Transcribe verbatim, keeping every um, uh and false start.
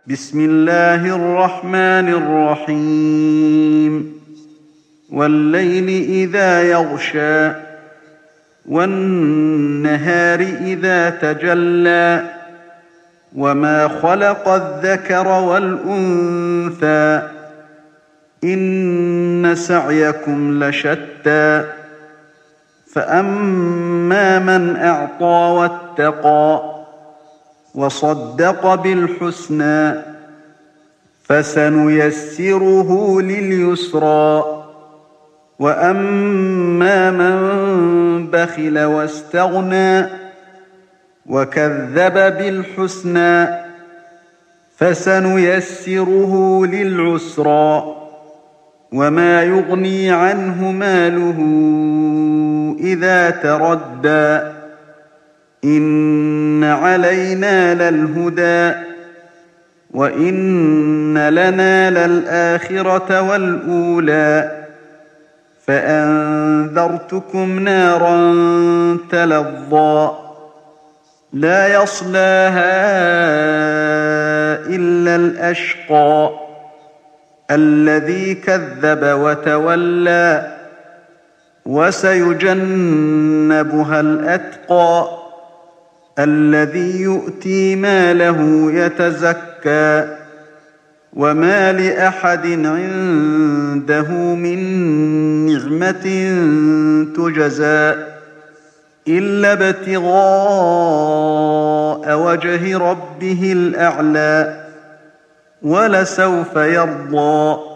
بسم الله الرحمن الرحيم والليل إذا يغشى والنهار إذا تجلى وما خلق الذكر والأنثى إن سعيكم لشتى فأما من أعطى واتقى وصدق بالحسنى فسنيسره لليسرى وأما من بخل واستغنى وكذب بالحسنى فسنيسره للعسرى وما يغني عنه ماله إذا تردى إن علينا للهدى وإن لنا للآخرة والأولى فأنذرتكم نارا تلظى لا يصلاها إلا الأشقى الذي كذب وتولى وسيجنبها الأتقى الذي يؤتي ماله يتزكى وما لأحد عنده من نعمة تجزى إلا ابتغاء وجه ربه الأعلى ولسوف يرضى